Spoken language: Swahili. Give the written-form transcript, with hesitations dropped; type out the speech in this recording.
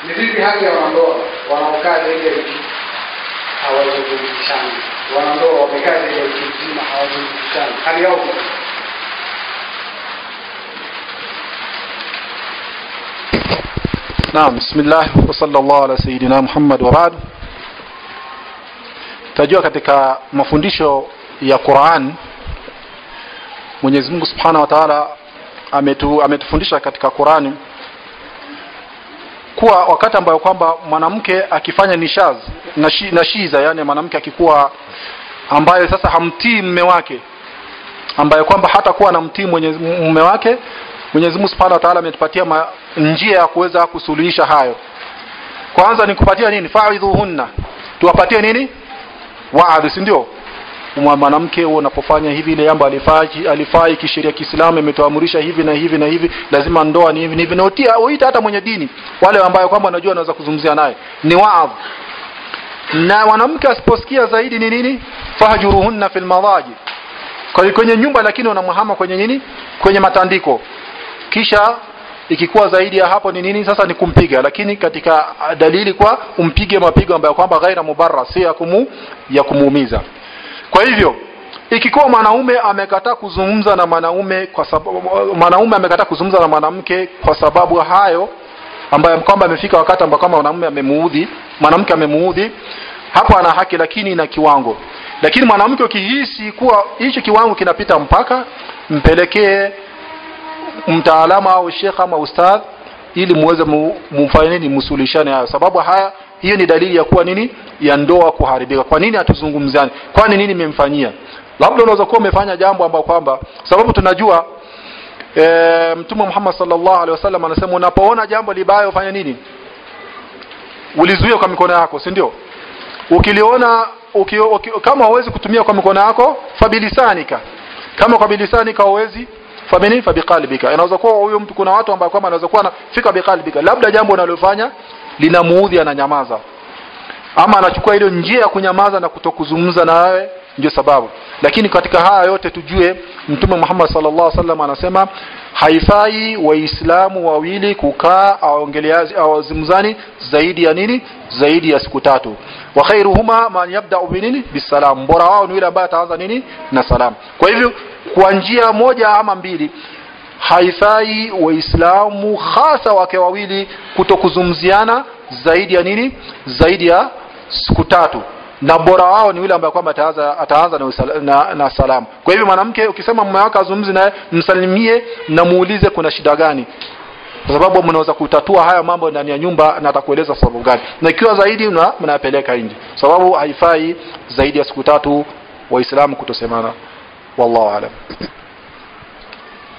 Ni vipi haki ya wanandoa wanaokaa zaidi ya wiki hawazungumzishani? Wanandoa wamekaa zaidi ya wiki nzima hawazungumzishani, hali yao Naam, bismillah wa sallallahu ala sayyidina Muhammad wa ba'd. Tajua katika mafundisho ya Qur'an Mwenyezi Mungu Subhanahu wa Ta'ala ametufundisha katika Qur'ani kuwa wakati ambao kwamba mwanamke akifanya nishaz nashiza, yani mwanamke akikuwa ambaye sasa hamtii mume wake, ambaye kwamba hata kuwa anamtii mume wake, Mwenyezi Mungu Subhanahu wa Ta'ala ametupatia njia ya kuweza kusuluhisha hayo. Kwanza ni kupatia nini? Fa'idhuhunna, tuwapatie nini? Wa'adhi, si ndio? Mwanamke unapofanya hivi ile jambo alifai kisheria Kiislamu imetuamurisha hivi na hivi na hivi, lazima ndoa ni hivi hivi, na uita hata mwenye dini wale ambao kwamba anajua anaweza kuzungumzia naye, ni wa'adh. Na mwanamke asiposikia zaidi ni nini? Fahjuruhunna fil madaji, kwenye nyumba, lakini unamhama kwenye nini? Kwenye matandiko. Kisha ikikuwa zaidi ya hapo ni nini? Sasa ni kumpiga, lakini katika dalili kwa umpige mapigo ambayo kwamba ghaira mubarra, si ya kumuumiza. Kwa hivyo ikikuwa mwanaume amekataa kuzungumza na amekataa kuzungumza na mwanamke kwa sababu hayo ambayo kwamba amefika wakati ambao kama mwanamke amemuudhi, hapo ana haki, lakini na kiwango. Lakini mwanamke ukihisi kuwa hicho kiwango kinapita mpaka, mpelekee mtaalamu au shekha ama ustadh ili muweze mfanye nini, msulishane hayo, sababu hiyo ni dalili ya kuwa nini, ya ndoa kuharibika. Kwa nini hatuzungumzani? Kwani nini nimemfanyia? Labda unaweza kuwa umefanya jambo ambalo kwamba, sababu tunajua Mtume Muhammad sallallahu alaihi wasallam anasema unapoona jambo libaya ufanye nini? Ulizuia kwa mikono yako, si ndio? Ukiliona kama huwezi kutumia kwa mikono yako, fabilisanika. Kama kwa bilisanika huwezi, fabiqalbika. Inaweza kuwa huyo mtu, kuna watu ambao kwamba anaweza kuwa anafika biqalbika, labda jambo unalofanya linamuudhi, ananyamaza, ama anachukua ile njia ya kunyamaza na kutokuzungumza na wewe, ndio sababu. Lakini katika haya yote tujue Mtume Muhammad sallallahu alaihi wasallam anasema haifai waislamu wawili kukaa awazungumzani zaidi ya nini? Zaidi ya siku 3. Wa khairuhuma man yabda'u bisalam, bora wao ni yule ambaye ataanza nini? Na salam. Kwa hivyo kwa njia moja ama mbili haifai waislamu hasa wake wawili kutokuzungumziana zaidi ya nini? Zaidi ya siku 3, na bora wao ni yule ambaye kwamba ataanza na salamu. Kwa hivyo mwanamke ukisema mume wako azungumze naye, msalimie na muulize kuna shida gani, kwa sababu mnaweza kutatua haya mambo ndani ya nyumba na atakueleza sababu gani, na ikiwa zaidi mnapeleka nje, sababu haifai zaidi ya siku 3 waislamu kutosemana. Wallahu a'lam.